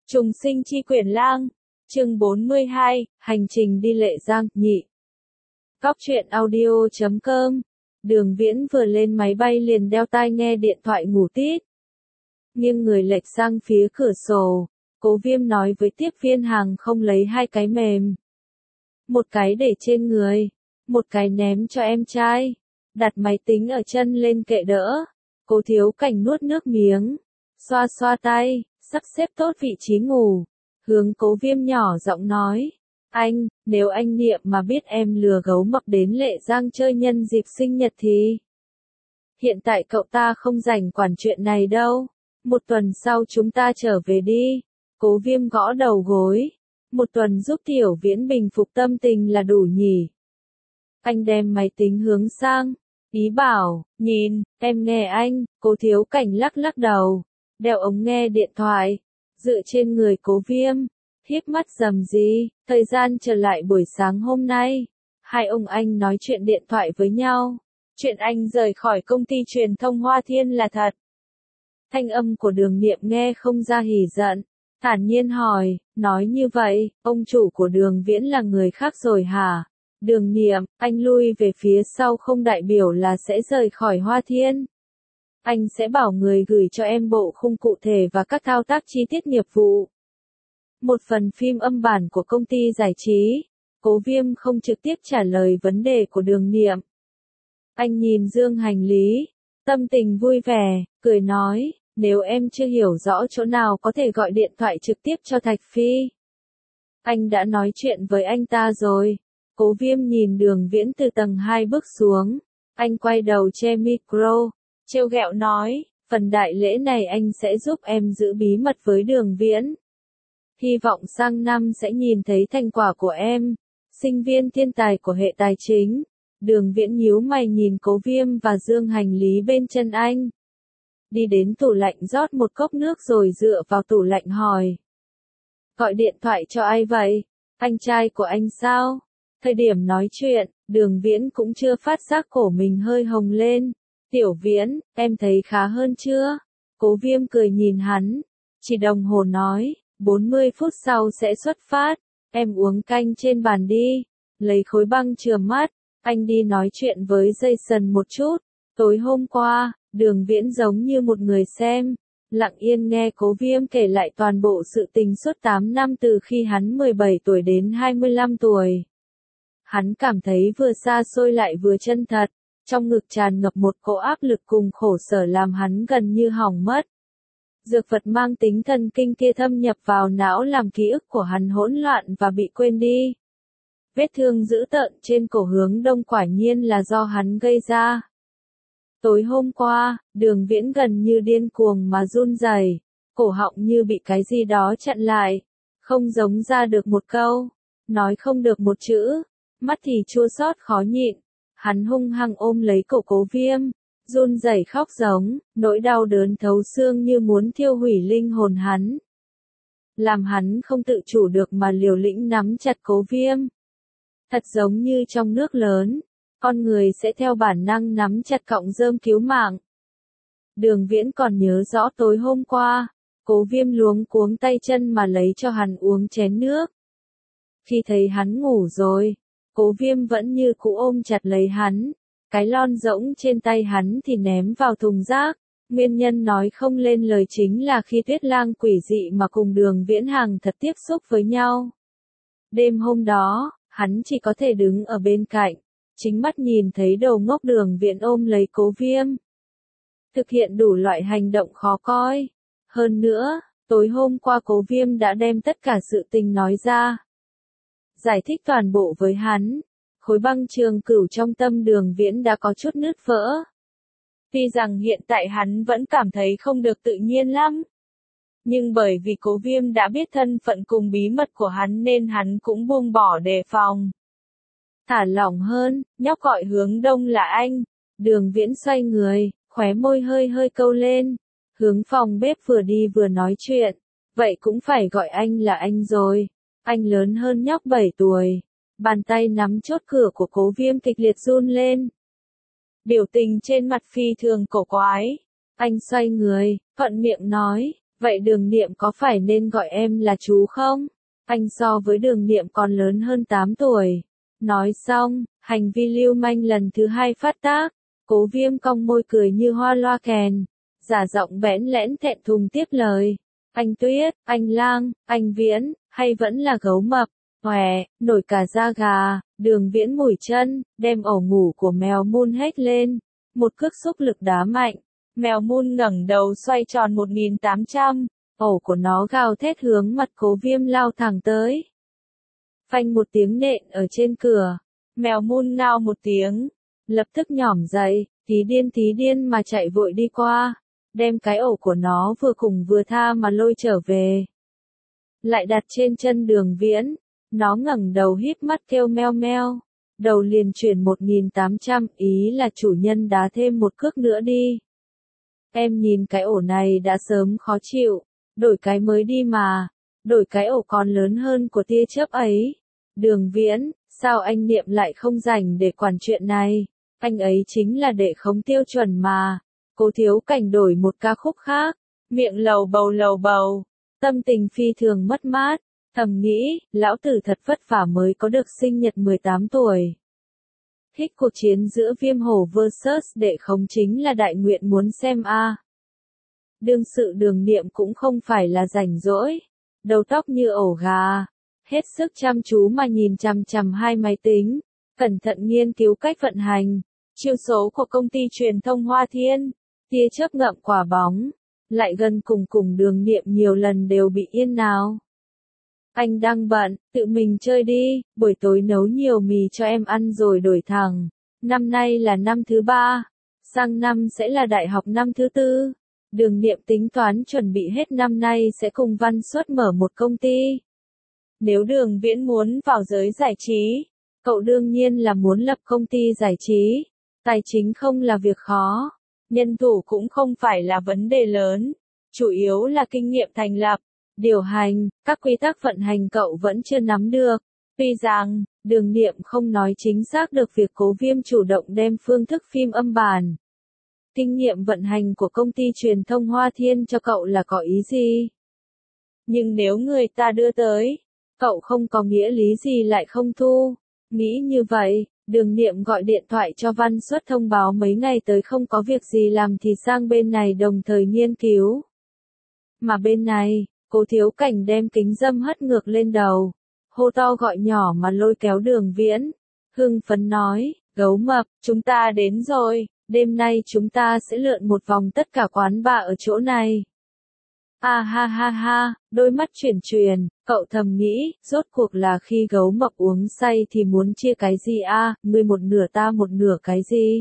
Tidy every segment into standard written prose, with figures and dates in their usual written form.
Trùng sinh chi quyển lang, chương 42, hành trình đi Lệ Giang, nhị. Góc truyện audio.com. Đường Viễn vừa lên máy bay liền đeo tai nghe điện thoại ngủ tít. Nghiêng người lệch sang phía cửa sổ, Cố Viêm nói với tiếp viên hàng không lấy 2 cái mềm. Một cái để trên người, một cái ném cho em trai. Đặt máy tính ở chân lên kệ đỡ. Cố Thiếu Cảnh nuốt nước miếng, xoa xoa tay, sắp xếp tốt vị trí ngủ. Hướng Cố Viêm nhỏ giọng nói, anh, nếu anh Niệm mà biết em lừa gấu mập đến Lệ Giang chơi nhân dịp sinh nhật thì... Hiện tại cậu ta không rảnh quản chuyện này đâu. Một tuần sau chúng ta trở về đi. Cố Viêm gõ đầu gối. Một tuần giúp Tiểu Viễn bình phục tâm tình là đủ nhỉ. Anh đem máy tính hướng sang. Ý bảo, nhìn, em nghe anh. Cố Thiếu Cảnh lắc lắc đầu. Đeo ống nghe điện thoại. Dựa trên người Cố Viêm. Híp mắt rầm gì. Thời gian trở lại buổi sáng hôm nay. Hai ông anh nói chuyện điện thoại với nhau. Chuyện anh rời khỏi công ty truyền thông Hoa Thiên là thật. Thanh âm của Đường Niệm nghe không ra hỉ giận. Thản nhiên hỏi, nói như vậy, ông chủ của Đường Viễn là người khác rồi hả? Đường Niệm, anh lui về phía sau không đại biểu là sẽ rời khỏi Hoa Thiên. Anh sẽ bảo người gửi cho em bộ khung cụ thể và các thao tác chi tiết nghiệp vụ. Một phần phim âm bản của công ty giải trí. Cố Viêm không trực tiếp trả lời vấn đề của Đường Niệm. Anh nhìn dương hành lý, tâm tình vui vẻ, cười nói, nếu em chưa hiểu rõ chỗ nào có thể gọi điện thoại trực tiếp cho Thạch Phi. Anh đã nói chuyện với anh ta rồi. Cố Viêm nhìn Đường Viễn từ tầng 2 bước xuống. Anh quay đầu che micro, trêu ghẹo nói, phần đại lễ này anh sẽ giúp em giữ bí mật với Đường Viễn. Hy vọng sang năm sẽ nhìn thấy thành quả của em, sinh viên thiên tài của hệ tài chính. Đường Viễn nhíu mày nhìn Cố Viêm và dương hành lý bên chân anh. Đi đến tủ lạnh rót một cốc nước rồi dựa vào tủ lạnh hỏi. Gọi điện thoại cho ai vậy? Anh trai của anh sao? Thời điểm nói chuyện, Đường Viễn cũng chưa phát giác cổ mình hơi hồng lên. Tiểu Viễn, em thấy khá hơn chưa? Cố Viêm cười nhìn hắn. Chỉ đồng hồ nói, 40 phút sau sẽ xuất phát. Em uống canh trên bàn đi. Lấy khối băng chừa mắt. Anh đi nói chuyện với Jason một chút. Tối hôm qua, Đường Viễn giống như một người xem. Lặng yên nghe Cố Viêm kể lại toàn bộ sự tình suốt 8 năm từ khi hắn 17 tuổi đến 25 tuổi. Hắn cảm thấy vừa xa xôi lại vừa chân thật. Trong ngực tràn ngập một cỗ áp lực cùng khổ sở làm hắn gần như hỏng mất. Dược vật mang tính thần kinh kia thâm nhập vào não làm ký ức của hắn hỗn loạn và bị quên đi. Vết thương dữ tợn trên cổ hướng đông quả nhiên là do hắn gây ra. Tối hôm qua, Đường Viễn gần như điên cuồng mà run rẩy, cổ họng như bị cái gì đó chặn lại, không giống ra được một câu, nói không được một chữ, mắt thì chua xót khó nhịn. Hắn hung hăng ôm lấy cổ Cố Viêm, run rẩy khóc giống, nỗi đau đớn thấu xương như muốn thiêu hủy linh hồn hắn. Làm hắn không tự chủ được mà liều lĩnh nắm chặt Cố Viêm. Thật giống như trong nước lớn, con người sẽ theo bản năng nắm chặt cọng rơm cứu mạng. Đường Viễn còn nhớ rõ tối hôm qua, Cố Viêm luống cuống tay chân mà lấy cho hắn uống chén nước. Khi thấy hắn ngủ rồi, Cố Viêm vẫn như cũ ôm chặt lấy hắn, cái lon rỗng trên tay hắn thì ném vào thùng rác. Nguyên nhân nói không lên lời chính là khi Tuyết Lang quỷ dị mà cùng Đường Viễn hàng thật tiếp xúc với nhau. Đêm hôm đó, hắn chỉ có thể đứng ở bên cạnh, chính mắt nhìn thấy đồ ngốc Đường Viễn ôm lấy Cố Viêm. Thực hiện đủ loại hành động khó coi. Hơn nữa, tối hôm qua Cố Viêm đã đem tất cả sự tình nói ra. Giải thích toàn bộ với hắn. Khối băng trường cửu trong tâm Đường Viễn đã có chút nứt vỡ. Tuy rằng hiện tại hắn vẫn cảm thấy không được tự nhiên lắm. Nhưng bởi vì Cố Viêm đã biết thân phận cùng bí mật của hắn nên hắn cũng buông bỏ đề phòng. Thả lỏng hơn, nhóc gọi hướng đông là anh. Đường Viễn xoay người, khóe môi hơi hơi câu lên. Hướng phòng bếp vừa đi vừa nói chuyện. Vậy cũng phải gọi anh là anh rồi. Anh lớn hơn nhóc 7 tuổi. Bàn tay nắm chốt cửa của Cố Viêm kịch liệt run lên. Biểu tình trên mặt phi thường cổ quái. Anh xoay người, thuận miệng nói, Vậy Đường Niệm có phải nên gọi em là chú không? Anh so với Đường Niệm còn lớn hơn 8 tuổi. Nói xong, hành vi lưu manh lần thứ hai phát tác. Cố Viêm cong môi cười như hoa loa kèn. Giả giọng bẽn lẽn thẹn thùng tiếp lời. Anh Tuyết, anh Lang, anh Viễn, hay vẫn là gấu mập? Hòe, nổi cả da gà. Đường Viễn mủi chân, đem ổ ngủ của mèo mun hết lên. Một cước xúc lực đá mạnh. Mèo mun ngẩng đầu xoay tròn 1800. Ổ của nó gào thét hướng mặt Cố Viêm lao thẳng tới. Phanh một tiếng nện ở trên cửa. Mèo mun ngao một tiếng. Lập tức nhỏm dậy, tí điên mà chạy vội đi qua. Đem cái ổ của nó vừa cùng vừa tha mà lôi trở về. Lại đặt trên chân Đường Viễn. Nó ngẩng đầu híp mắt kêu meo meo. Đầu liền chuyển 1800, ý là chủ nhân đá thêm một cước nữa đi. Em nhìn cái ổ này đã sớm khó chịu. Đổi cái mới đi mà. Đổi cái ổ còn lớn hơn của tia chớp ấy. Đường Viễn, sao anh Niệm lại không rảnh để quản chuyện này? Anh ấy chính là đệ khống tiêu chuẩn mà. Cố Thiếu Cảnh đổi một ca khúc khác. Miệng lầu bầu. Tâm tình phi thường mất mát. Thầm nghĩ, lão tử thật vất vả mới có được sinh nhật 18 tuổi. Thích cuộc chiến giữa Viêm Hổ vs đệ khống chính là đại nguyện muốn xem a. Đương sự Đường Niệm cũng không phải là rảnh rỗi. Đầu tóc như ổ gà. Hết sức chăm chú mà nhìn chằm chằm hai máy tính. Cẩn thận nghiên cứu cách vận hành. Chiêu số của công ty truyền thông Hoa Thiên. Tia chớp ngậm quả bóng. Lại gần cùng Đường Niệm nhiều lần đều bị yên nào. Anh đang bận, tự mình chơi đi, buổi tối nấu nhiều mì cho em ăn rồi đổi thẳng. Năm nay là năm thứ 3, sang năm sẽ là đại học năm thứ 4. Đường Niệm tính toán chuẩn bị hết năm nay sẽ cùng Văn Xuất mở một công ty. Nếu Đường Viễn muốn vào giới giải trí, cậu đương nhiên là muốn lập công ty giải trí. Tài chính không là việc khó, nhân thủ cũng không phải là vấn đề lớn, chủ yếu là kinh nghiệm thành lập, điều hành, các quy tắc vận hành cậu vẫn chưa nắm được. Tuy rằng, Đường Niệm không nói chính xác được việc Cố Viêm chủ động đem phương thức phim âm bản. Kinh nghiệm vận hành của công ty truyền thông Hoa Thiên cho cậu là có ý gì? Nhưng nếu người ta đưa tới, cậu không có nghĩa lý gì lại không thu. Nghĩ như vậy, Đường Niệm gọi điện thoại cho Văn Xuất thông báo mấy ngày tới không có việc gì làm thì sang bên này đồng thời nghiên cứu. Mà bên này, Cố Thiếu Cảnh đem kính râm hất ngược lên đầu, hô to gọi nhỏ mà lôi kéo Đường Viễn. Hưng phấn nói, gấu mập, chúng ta đến rồi, đêm nay chúng ta sẽ lượn một vòng tất cả quán bar ở chỗ này. À ha, đôi mắt chuyển, cậu thầm nghĩ, rốt cuộc là khi gấu mập uống say thì muốn chia cái gì a, ngươi một nửa ta một nửa cái gì?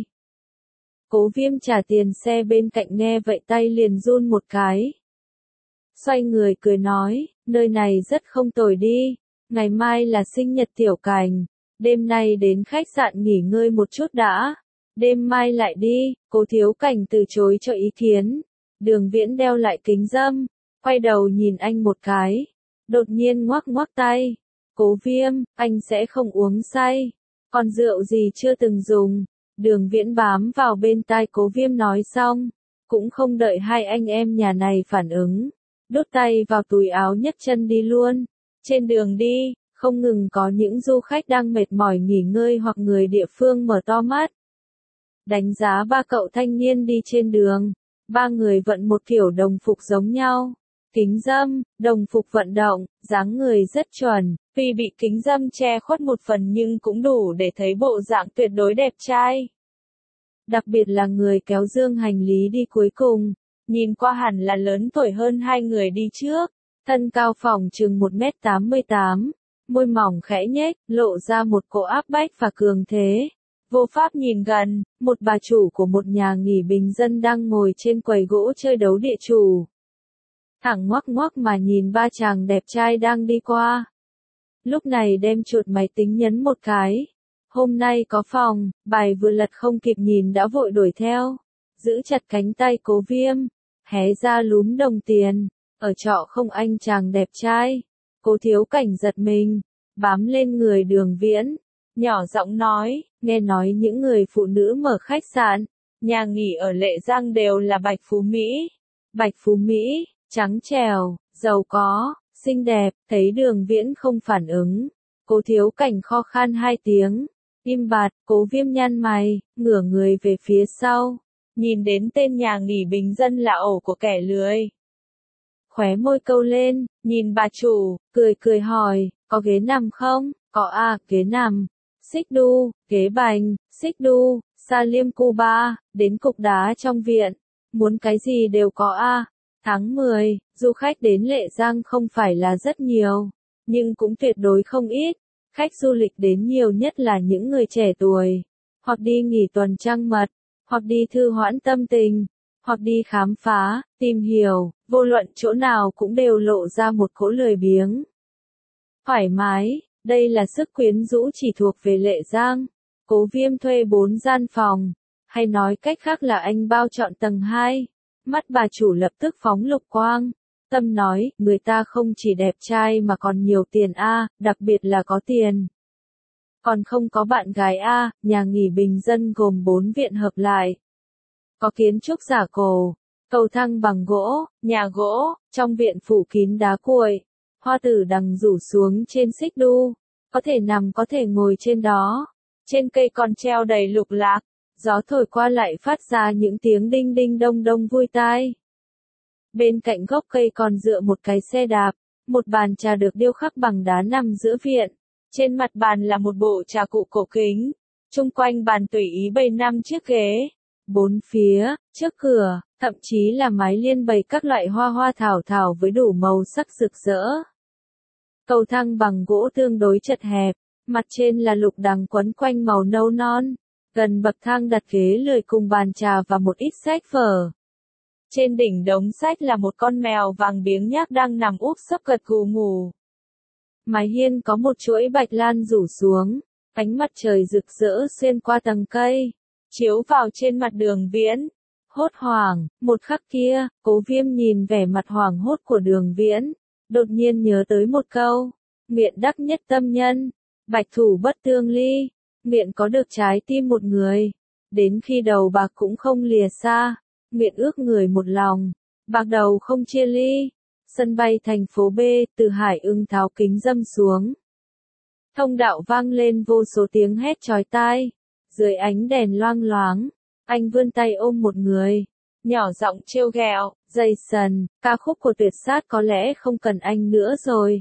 Cố Viêm trả tiền xe bên cạnh nghe vậy tay liền run một cái. Xoay người cười nói, nơi này rất không tồi đi, ngày mai là sinh nhật Tiểu Cảnh, đêm nay đến khách sạn nghỉ ngơi một chút đã, đêm mai lại đi. Cố Thiếu Cảnh từ chối cho ý kiến. Đường Viễn đeo lại kính râm, quay đầu nhìn anh một cái, đột nhiên ngoắc tay. Cố Viêm, anh sẽ không uống say, còn rượu gì chưa từng dùng. Đường Viễn bám vào bên tai Cố Viêm nói xong, cũng không đợi hai anh em nhà này phản ứng, đút tay vào túi áo nhấc chân đi luôn. Trên đường đi, không ngừng có những du khách đang mệt mỏi nghỉ ngơi hoặc người địa phương mở to mắt. Đánh giá ba cậu thanh niên đi trên đường, ba người vận một kiểu đồng phục giống nhau. Kính râm, đồng phục vận động, dáng người rất chuẩn, tuy bị kính râm che khuất một phần nhưng cũng đủ để thấy bộ dạng tuyệt đối đẹp trai. Đặc biệt là người kéo dương hành lý đi cuối cùng, nhìn qua hẳn là lớn tuổi hơn hai người đi trước, thân cao phỏng chừng 1m88, môi mỏng khẽ nhếch, lộ ra một cỗ áp bách và cường thế. Vô pháp nhìn gần, một bà chủ của một nhà nghỉ bình dân đang ngồi trên quầy gỗ chơi đấu địa chủ. Thẳng ngoắc mà nhìn ba chàng đẹp trai đang đi qua. Lúc này đem chuột máy tính nhấn một cái. Hôm nay có phòng, bài vừa lật không kịp nhìn đã vội đuổi theo. Giữ chặt cánh tay Cố Viêm, hé ra lúm đồng tiền. Ở trọ không anh chàng đẹp trai. Cố Thiếu Cảnh giật mình, bám lên người Đường Viễn. Nhỏ giọng nói, nghe nói những người phụ nữ mở khách sạn, nhà nghỉ ở Lệ Giang đều là Bạch Phú Mỹ. Bạch Phú Mỹ, trắng trẻo, giàu có, xinh đẹp, thấy Đường Viễn không phản ứng. Cố Thiếu Cảnh kho khan hai tiếng, im bặt, Cố Viêm nhăn mày, ngửa người về phía sau, nhìn đến tên nhà nghỉ bình dân là ổ của kẻ lười. Khóe môi câu lên, nhìn bà chủ, cười cười hỏi, có ghế nằm không? Có à, ghế nằm. Xích đu, ghế bành, xích đu, sa liêm Cuba, đến cục đá trong viện. Muốn cái gì đều có à. Tháng 10, du khách đến Lệ Giang không phải là rất nhiều, nhưng cũng tuyệt đối không ít. Khách du lịch đến nhiều nhất là những người trẻ tuổi, hoặc đi nghỉ tuần trăng mật, hoặc đi thư hoãn tâm tình, hoặc đi khám phá, tìm hiểu, vô luận chỗ nào cũng đều lộ ra một cỗ lười biếng. Thoải mái, đây là sức quyến rũ chỉ thuộc về Lệ Giang. Cố Viêm thuê 4 gian phòng, hay nói cách khác là anh bao chọn tầng 2. Mắt bà chủ lập tức phóng lục quang. Tâm nói, người ta không chỉ đẹp trai mà còn nhiều tiền a, đặc biệt là có tiền. Còn không có bạn gái a, nhà nghỉ bình dân gồm 4 viện hợp lại. Có kiến trúc giả cổ, cầu thang bằng gỗ, nhà gỗ, trong viện phủ kín đá cuội, hoa tử đằng rủ xuống trên xích đu, có thể nằm có thể ngồi trên đó. Trên cây còn treo đầy lục lạc, gió thổi qua lại phát ra những tiếng đinh đinh đông đông vui tai. Bên cạnh gốc cây còn dựa một cái xe đạp, một bàn trà được điêu khắc bằng đá nằm giữa viện. Trên mặt bàn là một bộ trà cụ cổ kính, chung quanh bàn tùy ý bày 5 chiếc ghế. Bốn phía, trước cửa, thậm chí là mái liên bày các loại hoa hoa thảo thảo với đủ màu sắc rực rỡ. Cầu thang bằng gỗ tương đối chật hẹp, mặt trên là lục đằng quấn quanh màu nâu non. Gần bậc thang đặt ghế lười cùng bàn trà và một ít sách vở. Trên đỉnh đống sách là một con mèo vàng biếng nhác đang nằm úp sấp gật gù ngủ. Mái hiên có một chuỗi bạch lan rủ xuống, ánh mặt trời rực rỡ xuyên qua tầng cây, chiếu vào trên mặt Đường Viễn. Hốt hoảng, một khắc kia, Cố Viêm nhìn vẻ mặt hoảng hốt của Đường Viễn, đột nhiên nhớ tới một câu, miệng đắc nhất tâm nhân, bạch thủ bất tương ly, miệng có được trái tim một người, đến khi đầu bạc cũng không lìa xa, miệng ước người một lòng, bạc đầu không chia ly. Sân bay thành phố B, Từ Hải Ưng tháo kính râm xuống. Thông đạo vang lên vô số tiếng hét chói tai. Dưới ánh đèn loang loáng, anh vươn tay ôm một người, nhỏ giọng trêu ghẹo, Jason, ca khúc của Tuyệt Sát có lẽ không cần anh nữa rồi.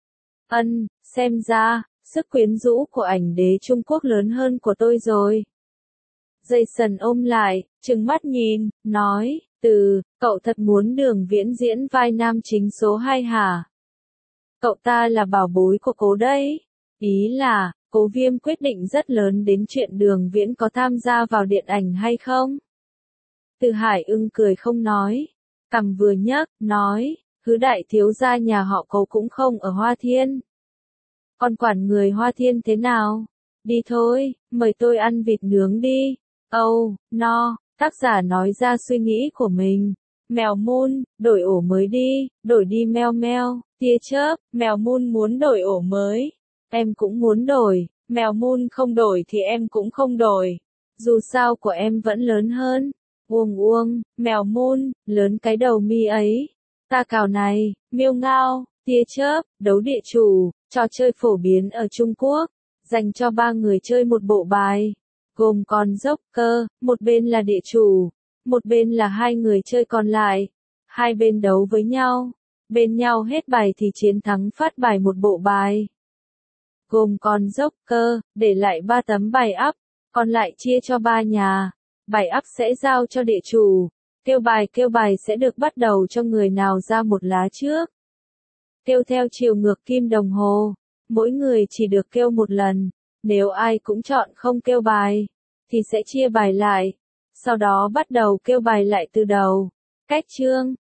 Xem ra, sức quyến rũ của ảnh đế Trung Quốc lớn hơn của tôi rồi. Jason ôm lại, trừng mắt nhìn, nói, cậu thật muốn Đường Viễn diễn vai nam chính số 2 hả? Cậu ta là bảo bối của Cố đấy. Ý là, Cố Viêm quyết định rất lớn đến chuyện Đường Viễn có tham gia vào điện ảnh hay không? Từ Hải Ưng cười không nói, cằm vừa nhấc, nói, hứa đại thiếu gia nhà họ Cố cũng không ở Hoa Thiên. Còn quản người Hoa Thiên thế nào? Đi thôi, mời tôi ăn vịt nướng đi. No, tác giả nói ra suy nghĩ của mình. Mèo Moon, đổi ổ mới đi, đổi đi meo meo, tia chớp, mèo Moon muốn đổi ổ mới. Em cũng muốn đổi, mèo Moon không đổi thì em cũng không đổi. Dù sao của em vẫn lớn hơn. Uông, mèo Moon, lớn cái đầu mi ấy. Ta cào này, miêu ngao, tia chớp, đấu địa chủ, trò chơi phổ biến ở Trung Quốc, dành cho 3 người chơi một bộ bài, gồm con dốc cơ, một bên là địa chủ, một bên là 2 người chơi còn lại. Hai bên đấu với nhau, bên nhau hết bài thì chiến thắng phát bài một bộ bài. Gồm con dốc cơ, để lại 3 tấm bài ắp, còn lại chia cho 3 nhà. Bài ắp sẽ giao cho địa chủ. Kêu bài sẽ được bắt đầu cho người nào ra một lá trước. Kêu theo chiều ngược kim đồng hồ, mỗi người chỉ được kêu một lần. Nếu ai cũng chọn không kêu bài, thì sẽ chia bài lại. Sau đó bắt đầu kêu bài lại từ đầu. Cách chương